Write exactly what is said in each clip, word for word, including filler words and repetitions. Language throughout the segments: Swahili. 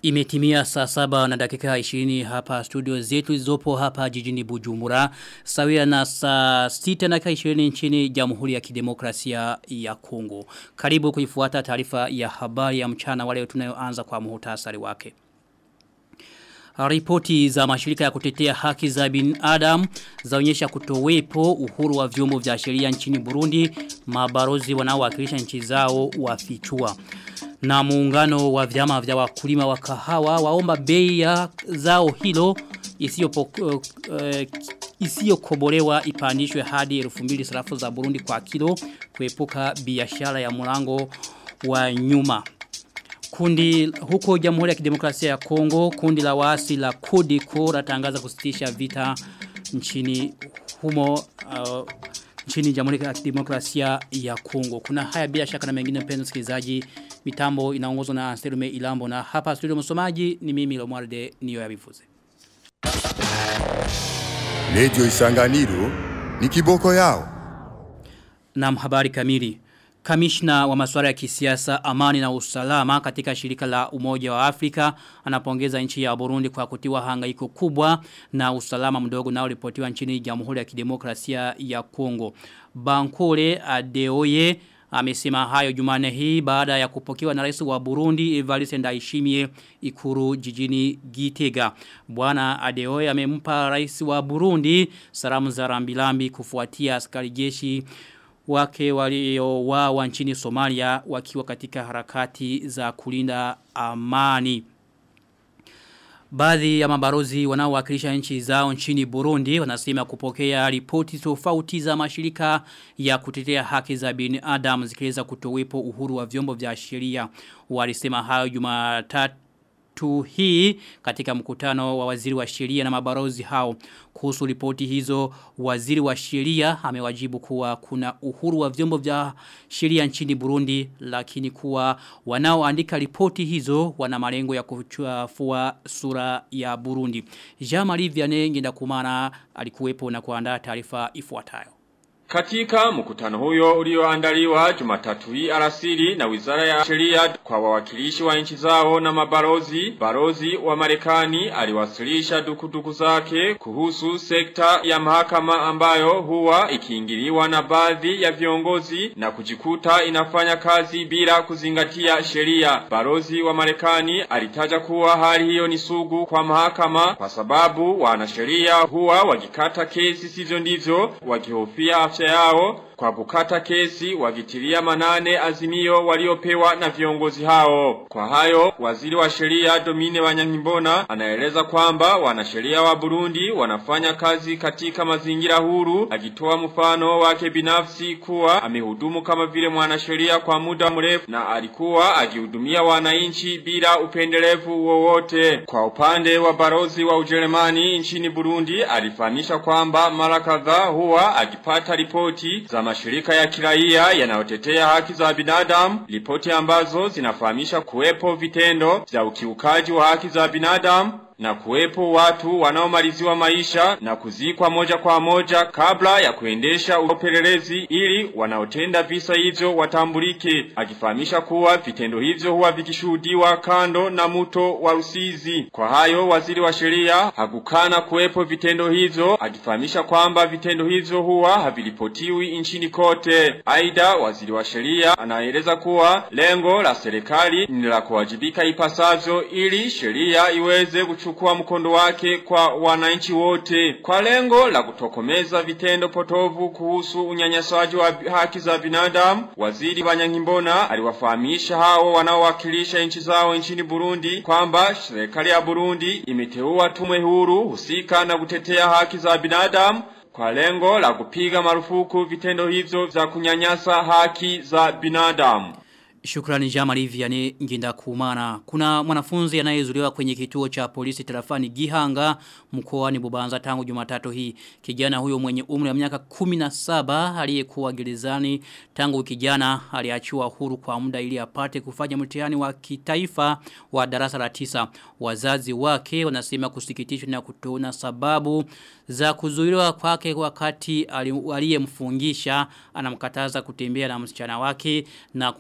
Imetimia saa saba na dakika ishirini hapa studio zetu zizopo hapa jijini Bujumbura. Sawia na saa sita na dakika ishirini nchini Jamhuri ya Kidemokrasia ya Kongo. Karibu kuifuata taarifa ya habari ya mchana wale tunayoanza kwa muhtasari wake. Ripoti za mashirika ya kutetea haki za binadamu zaonyesha kutowepo uhuru wa vyombo vya sheria nchini Burundi, mabarozi wanaowakilisha nchi zao wafichua. Na muungano wa vyama vya wakulima wa kahawa waomba bei ya zao hilo isiyokobolewa uh, uh, ipandishwe hadi elfu mbili sarafu za Burundi kwa kilo kuepuka biashara ya mlango wa nyuma. Kundi huko Jamhuri ya Kidemokrasia ya Kongo, kundi la waasi la Kodeko latangaza kusitisha vita nchini humo uh, nchini Jamhuri ya Kidemokrasia ya Kongo. Kuna haya bila shaka na mengine mpenzi msikilizaji, mitambo inaongozwa na Anselume Ilambo na hapa studio msomaji ni mimi Lomwarde niyo ya bifuze. Radio Isanganiro ni kiboko yao. Na habari kamili. Kamishna wa masuala ya kisiasa, amani na usalama katika shirika la Umoja wa Afrika anapongeza nchi ya Burundi kwa kutiwa hangaiko kubwa na usalama mdogo na ulipotiwa nchini Jamhuri ya Kidemokrasia ya Kongo. Bankole Adeoye amesema hayo Jumane hii baada ya kupokewa na rais wa Burundi Evariste Ndayishimiye Ikuru jijini Gitega. Bwana Adeoye amempa rais wa Burundi salamu za rambirambi kufuatia askari jeshi wake waliowawa nchini Somalia wakiwa katika harakati za kulinda amani. Baadhi ya mabarozi wanaowakilisha nchi zao nchini Burundi wanasema kupokea ripoti tofauti za mashirika ya kutetea haki za binadamu zikieleza kutowepo uhuru wa vyombo vya sheria. Walisema hayo Jumatatu tu hii katika mkutano wa waziri wa sheria na mabarozi hao. Kuhusu ripoti hizo, waziri wa sheria amewajibu kuwa kuna uhuru wa vyombo vya sheria nchini Burundi, lakini kuwa wanaoandika ripoti hizo wana malengo ya kuchafua sura ya Burundi. Jean-Marie Vianney Ngendakumana alikuwepo na kuandaa taarifa ifuatayo. Katika mkutano huyo ulioandaliwa Jumatatu hii alasiri na Wizara ya Sheria kwa wawakilishi wa nchi zao na mabarozi, barozi wa Marekani aliwasilisha dukuduku zake kuhusu sekta ya mahakama ambayo huwa ikiingiliwa na baadhi ya viongozi na kujikuta inafanya kazi bila kuzingatia sheria. Barozi wa Marekani alitaja kuwa hali hiyo ni sugu kwa mahakama kwa sababu wanasheria huwa wakikata kesi sivyo ndivyo wakihofia afya yao kwa kukata kesi wakitilia manane azimio waliopewa na viongozi hao. Kwa hayo, waziri wa sheria Domine Banyankimbona anaeleza kwamba wanasheria wa Burundi wanafanya kazi katika mazingira huru, akitoa mfano wake binafsi kuwa amehudumu kama vile mwanasheria kwa muda mrefu na alikuwa akihudumia wananchi bila upendelevu wowote. Kwa upande wa barozi wa Ujerumani nchini Burundi alifahamisha kwamba mara kadhaa huwa akipata ripoti za mashirika ya kiraia yanayotetea haki za binadamu, ripoti ambazo zinafahamisha kuwepo vitendo vya ukiukaji wa haki za binadamu na kuwepo watu wanaomaliziwa maisha na kuzikwa moja kwa moja kabla ya kuendesha upelelezi ili wanaotenda visa hivyo watambulike, akifahamisha kuwa vitendo hivyo huwa vikishuhudiwa kando na mto wa Rusizi. Kwa hayo waziri wa sheria hakukana kuwepo vitendo hivyo, akifahamisha kwamba vitendo hivyo huwa haviripotiwi nchini kote. Aidha, waziri wa sheria anaeleza kuwa lengo la serikali ni la kuwajibika ipasavyo ili sheria iweze kuchukua kwa mkondo wake kwa wananchi wote. Kwa lengo la kutokomeza vitendo potovu kuhusu unyanyasaji wa haki za binadamu, waziri Banyankimbona aliwafahamisha hao wanaowakilisha nchi zao nchini Burundi kwamba serikali ya Burundi imeteua tume huru husika na kutetea haki za binadamu kwa lengo la kupiga marufuku vitendo hivyo vya kunyanyasa haki za binadamu. Shukrani Jean-Marie Vianney Ngendakumana. Kuna mwanafunzi anayezuiliwa kwenye kituo cha polisi tarafani Gihanga mkoani Bubanza tangu Jumatatu hii. Kijana huyo mwenye umri wa miaka kumi na saba aliyekuwa gerezani tangu kijana aliachiwa huru kwa muda ili apate kufanya mtihani wa kitaifa wa darasa la tisa. Wazazi wake wanasema kusikitishwa na kutoona sababu za kuzuiliwa kwake wakati aliyemfungisha anamkataza kutembea na msichana wake na kumtuhumu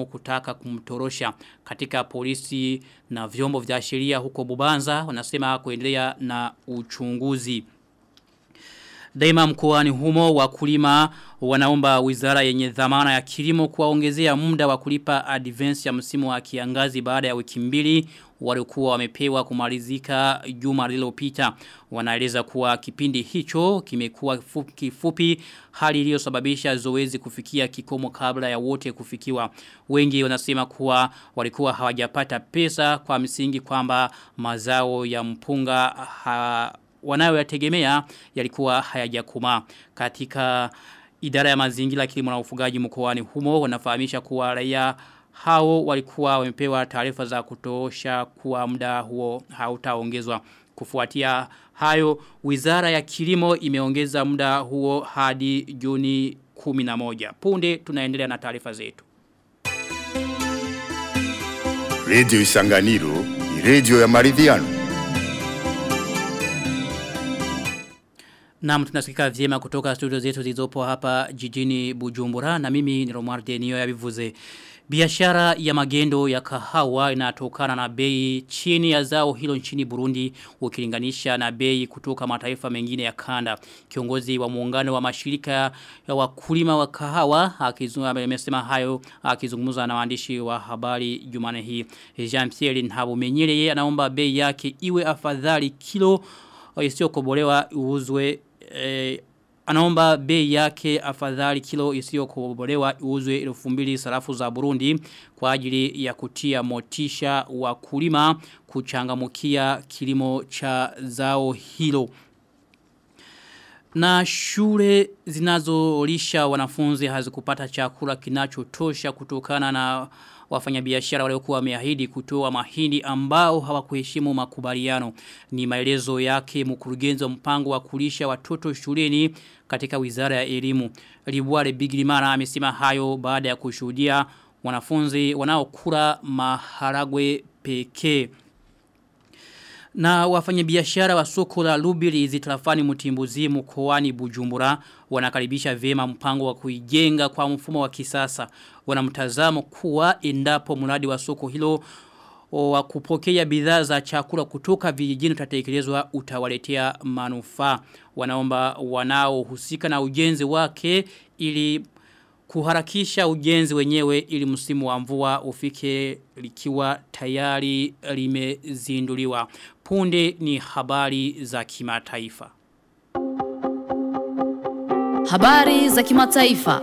kutaka kumtorosha. Katika polisi na vyombo vya sheria huko Bubanza wanasema kuendelea na uchunguzi. Daima mkoani humo wakulima wanaomba wizara yenye dhamana ya kilimo kuwaongezea muda wa kulipa advance ya msimu wa kiangazi baada ya wiki mbili walikuwa wamepewa kumalizika juma lililopita. Wanaeleza kuwa kipindi hicho kimekuwa kifupi, hali iliyosababisha zoezi kufikia kikomo kabla ya wote kufikiwa. Wengi wanasema kuwa walikuwa hawajapata pesa kwa msingi kwamba mazao ya mpunga ha wanayoyategemea yalikuwa hayajakoma. Katika idara ya mazingira, kilimo na ufugaji mkoani humo wanafahamisha kuwa raia hao walikuwa wamepewa taarifa za kutosha kuwa muda huo hautaongezwa. Kufuatia hayo, wizara ya kilimo imeongeza muda huo hadi Juni kumi na moja. Punde tunaendelea na taarifa zetu. Radio Isanganiro ni radio ya maridhiano. Naam, tunasikika vyema kutoka studio zetu zilizopo hapa jijini Bujumbura na mimi ni Romar Denio ya Bivuze. Biashara ya magendo ya kahawa inatokana na bei chini ya zao hilo nchini Burundi ukilinganisha na bei kutoka mataifa mengine ya kanda. Kiongozi wa muungano wa mashirika ya wakulima wa kahawa akizungumza amesema hayo akizungumza na waandishi wa habari Jumane hii. Jean-Pierre Nhabumenyere yeye anaomba bei yake iwe afadhali kilo isiyokobolewa iuzwe eh, anaomba bei yake afadhali kilo isiyokobolewa iuzwe elfu mbili sarafu za Burundi kwa ajili ya kutia motisha wakulima kuchangamukia kilimo cha zao hilo. Na shule zinazolisha wanafunzi hazikupata chakula kinachotosha kutokana na wafanyabiashara waliokuwa wameahidi kutoa mahindi ambao hawakuheshimu makubaliano. Ni maelezo yake mkurugenzi wa mpango wa kulisha watoto shuleni katika Wizara ya Elimu. Libuare Bigirimana amesema hayo baada ya kushuhudia wanafunzi wanaokula maharagwe pekee. Na wafanyabiashara wa soko la Lubirizi tarafani Mutimbuzi mkoani Bujumbura wanakaribisha vyema mpango wa kuijenga kwa mfumo wa kisasa. Wanamtazamo kuwa endapo mradi wa soko hilo wa kupokea bidhaa za chakula kutoka vijijini utatekelezwa utawaletea manufaa. Wanaomba wanaohusika na ujenzi wake ili kuharakisha ujenzi wenyewe ili msimu wa mvua ufike likiwa tayari limezinduliwa. Punde ni habari za kimataifa. Habari za kimataifa.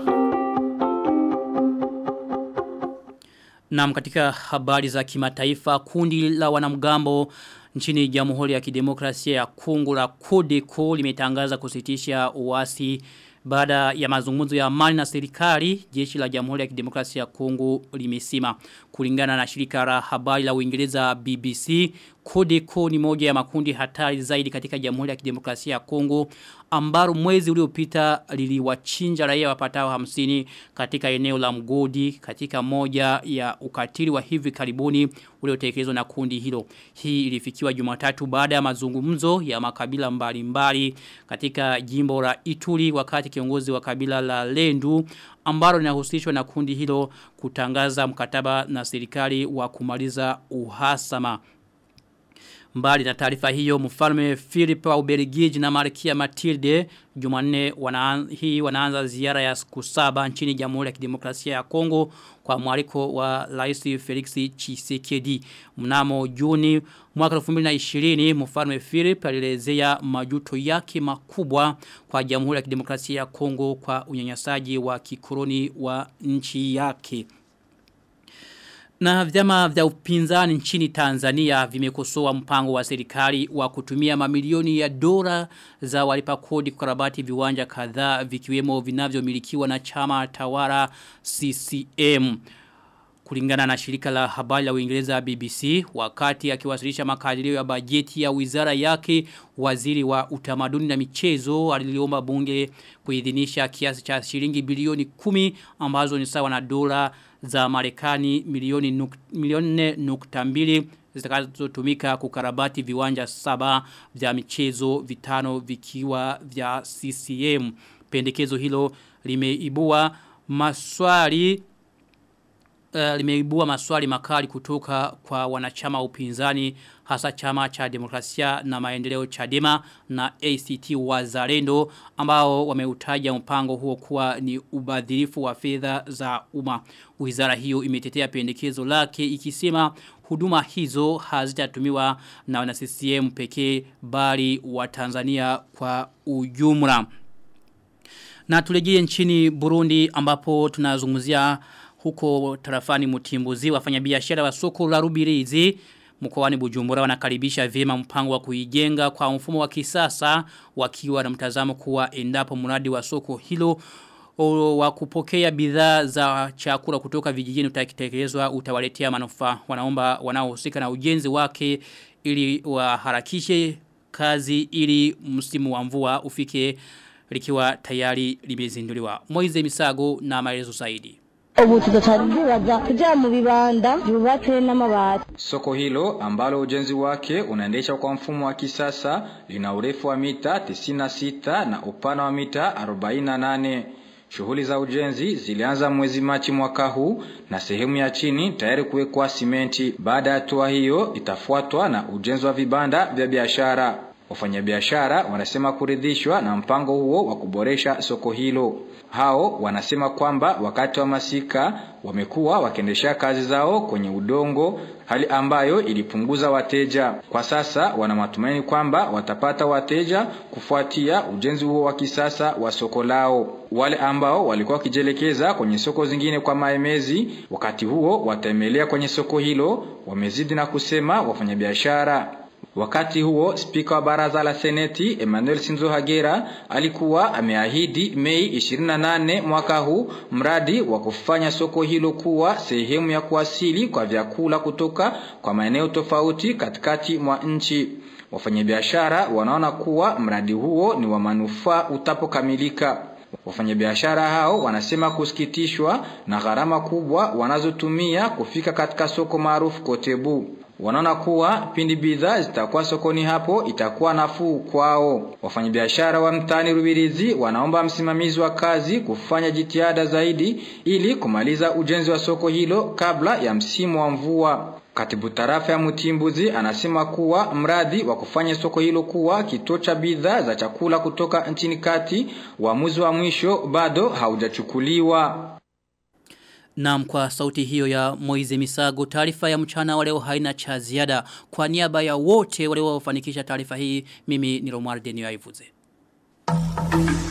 Naam, katika habari za kimataifa, kundi la wanamgambo nchini Jamhuri ya Kidemokrasia ya Kongo la Codeco limetangaza kusitisha uasi baada ya mazungumzo ya amani na serikali. Jeshi la Jamhuri ya Kidemokrasia ya Kongo limesema. Kulingana na shirika la habari la Uingereza B B C, Codeco ni moja ya makundi hatari zaidi katika Jamhuri ya Kidemokrasia ya Kongo ambalo mwezi uliopita liliwachinja raia wapatao hamsini katika eneo la Mgodi katika moja ya ukatili wa hivi karibuni uliotekelezwa na kundi hilo. Hii ilifikiwa Jumatatu baada ya mazungumzo ya makabila mbalimbali katika jimbo la Ituri wakati kiongozi wa kabila la Lendu ambalo linahusishwa na kundi hilo kutangaza mkataba na serikali wa kumaliza uhasama. Mbali na taarifa hiyo, mfalme Philip wa Ubelgiji na Malkia Matilde Jumanne wana, hii wanaanza ziara ya siku saba nchini Jamhuri ya Kidemokrasia ya Kongo kwa mwaliko wa Rais Felix Tshisekedi. Mnamo Juni mwaka elfu mbili na ishirini, mfalme Philip alielezea majuto yake makubwa kwa Jamhuri ya Kidemokrasia ya Kongo kwa unyanyasaji wa kikoloni wa nchi yake. Na vyama vya upinzani nchini Tanzania vimekosoa mpango wa serikali wa kutumia mamilioni ya dola za walipa kodi kukarabati viwanja kadhaa vikiwemo vinavyomilikiwa na chama tawala C C M. Kulingana na shirika la habari la Uingereza B B C, wakati akiwasilisha makadirio ya bajeti ya wizara yake, waziri wa utamaduni na michezo aliliomba bunge kuidhinisha kiasi cha shilingi bilioni kumi ambazo ni sawa na dola za Marekani milioni nuk, milioni nne nukta mbili zitakazotumika kukarabati viwanja saba vya michezo, vitano vikiwa vya C C M. Pendekezo hilo limeibua maswali uh, limeibua maswali makali kutoka kwa wanachama upinzani hasa chama cha demokrasia na maendeleo Chadema na A C T Wazalendo ambao wameutaja mpango huo kuwa ni ubadhirifu wa fedha za umma. Wizara hiyo imetetea pendekezo lake ikisema huduma hizo hazitatumiwa na wana C C M pekee bali wa Tanzania kwa ujumla. Na tulejie nchini Burundi ambapo tunazungumzia huko tarafani Mutimbuzi wafanyabiashara wa soko la Rubirizi mkoani Bujumbura wanakaribisha vyema mpango wa kuijenga kwa mfumo wa kisasa wakiwa na mtazamo kuwa endapo mradi wa soko hilo wa kupokea bidhaa za chakula kutoka vijijini utakitekelezwa utawaletea manufaa. Wanaomba wanaohusika na ujenzi wake ili waharakishe kazi ili msimu wa mvua ufike likiwa tayari limezinduliwa. Moize Misago na maelezo zaidi. Ubu tutacharibiwaza kuja mu bibanda yubatse n'amabati. Soko hilo ambalo ujenzi wake unaendeshwa kwa mfumo wa kisasa lina urefu wa mita tisini na sita na upana wa mita arobaini na nane. Shughuli za ujenzi zilianza mwezi Machi mwaka huu na sehemu ya chini tayari kuwekwa simenti. Baada ya hatua hiyo itafuatwa na ujenzi wa vibanda vya biashara. Wafanyabiashara wanasema kuridhishwa na mpango huo wa kuboresha soko hilo. Hao wanasema kwamba wakati wa masika wamekuwa wakiendesha kazi zao kwenye udongo, hali ambayo ilipunguza wateja. Kwa sasa wana matumaini kwamba watapata wateja kufuatia ujenzi huo wa kisasa wa soko lao. Wale ambao walikuwa wakijelekeza kwenye soko zingine kwa maemezi, wakati huo wataemelea kwenye soko hilo, wamezidi na kusema wafanyabiashara. Wakati huo spika wa baraza la seneti Emmanuel Sinzohagera alikuwa ameahidi Mei ishirini na nane mwaka huu mradi wa kufanya soko hilo kuwa sehemu ya kuwasili kwa vyakula kutoka kwa maeneo tofauti katikati mwa nchi. Wafanyabiashara wanaona kuwa mradi huo ni wa manufaa utapokamilika. Wafanyabiashara hao wanasema kusikitishwa na gharama kubwa wanazotumia kufika katika soko maarufu Kotebu. Wanaona kuwa pindi bidhaa zitakuwa sokoni hapo itakuwa nafuu kwao. Wafanyabiashara wa mtaani Rubirizi wanaomba msimamizi wa kazi kufanya jitihada zaidi ili kumaliza ujenzi wa soko hilo kabla ya msimu wa mvua. Katibu tarafa ya Mutimbuzi anasema kuwa mradi wa kufanya soko hilo kuwa kituo cha bidhaa za chakula kutoka nchini kati, uamuzi wa mwisho bado haujachukuliwa. Naam, kwa sauti hiyo ya Moize Misago, taarifa ya mchana wa leo haina cha ziada. Kwa niaba ya wote wale waliofanikisha taarifa hii, mimi ni Romar Denio Aivuze.